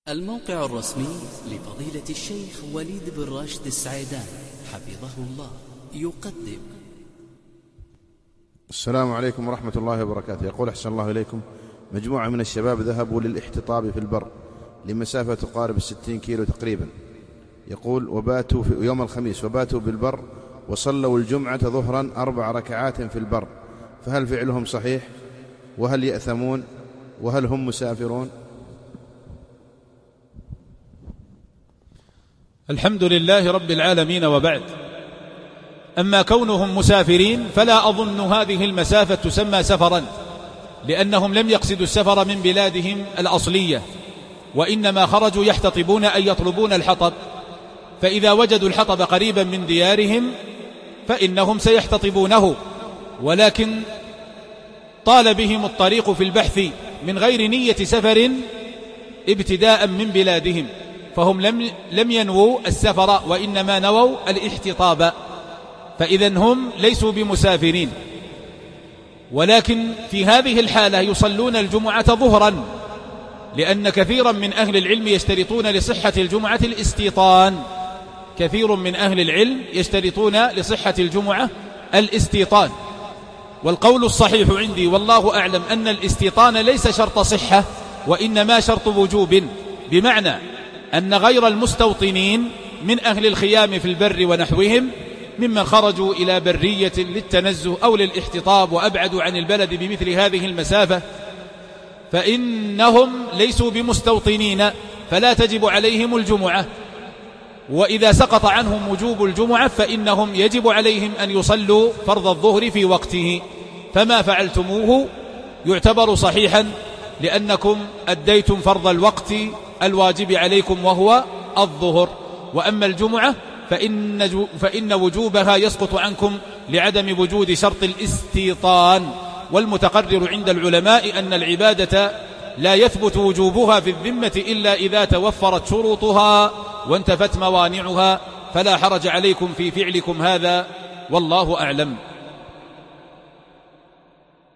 الموقع الرسمي لفضيلة الشيخ وليد بن راشد السعيدان حفظه الله يقدم. السلام عليكم ورحمة الله وبركاته. يقول أحسن الله إليكم: مجموعة من الشباب ذهبوا للاحتطاب في البر لمسافة تقارب 60 كيلو تقريبا. يقول وباتوا في يوم الخميس وباتوا بالبر وصلوا الجمعة ظهرا 4 ركعات في البر، فهل فعلهم صحيح؟ وهل يأثمون؟ وهل هم مسافرون؟ الحمد لله رب العالمين، وبعد. أما كونهم مسافرين فلا أظن هذه المسافة تسمى سفرا، لأنهم لم يقصدوا السفر من بلادهم الأصلية، وإنما خرجوا يحتطبون أي يطلبون الحطب، فإذا وجدوا الحطب قريبا من ديارهم فإنهم سيحتطبونه، ولكن طال بهم الطريق في البحث من غير نية سفر ابتداء من بلادهم، فهم لم ينووا السفر وإنما نووا الاحتطاب، فإذن هم ليسوا بمسافرين. ولكن في هذه الحالة يصلون الجمعة ظهرا، لأن كثيرا من أهل العلم يشترطون لصحة الجمعة الاستيطان. كثير من أهل العلم يشترطون لصحة الجمعة الاستيطان، والقول الصحيح عندي والله أعلم أن الاستيطان ليس شرط صحة، وإنما شرط وجوب، بمعنى أن غير المستوطنين من أهل الخيام في البر ونحوهم ممن خرجوا إلى برية للتنزه أو للاحتطاب وأبعدوا عن البلد بمثل هذه المسافة، فإنهم ليسوا بمستوطنين فلا تجب عليهم الجمعة. وإذا سقط عنهم وجوب الجمعة فإنهم يجب عليهم أن يصلوا فرض الظهر في وقته، فما فعلتموه يعتبر صحيحا، لأنكم أديتم فرض الوقت الواجب عليكم وهو الظهر. وأما الجمعة فإن وجوبها يسقط عنكم لعدم وجود شرط الاستيطان، والمتقرر عند العلماء أن العبادة لا يثبت وجوبها في الذمة إلا إذا توفرت شروطها وانتفت موانعها، فلا حرج عليكم في فعلكم هذا، والله أعلم.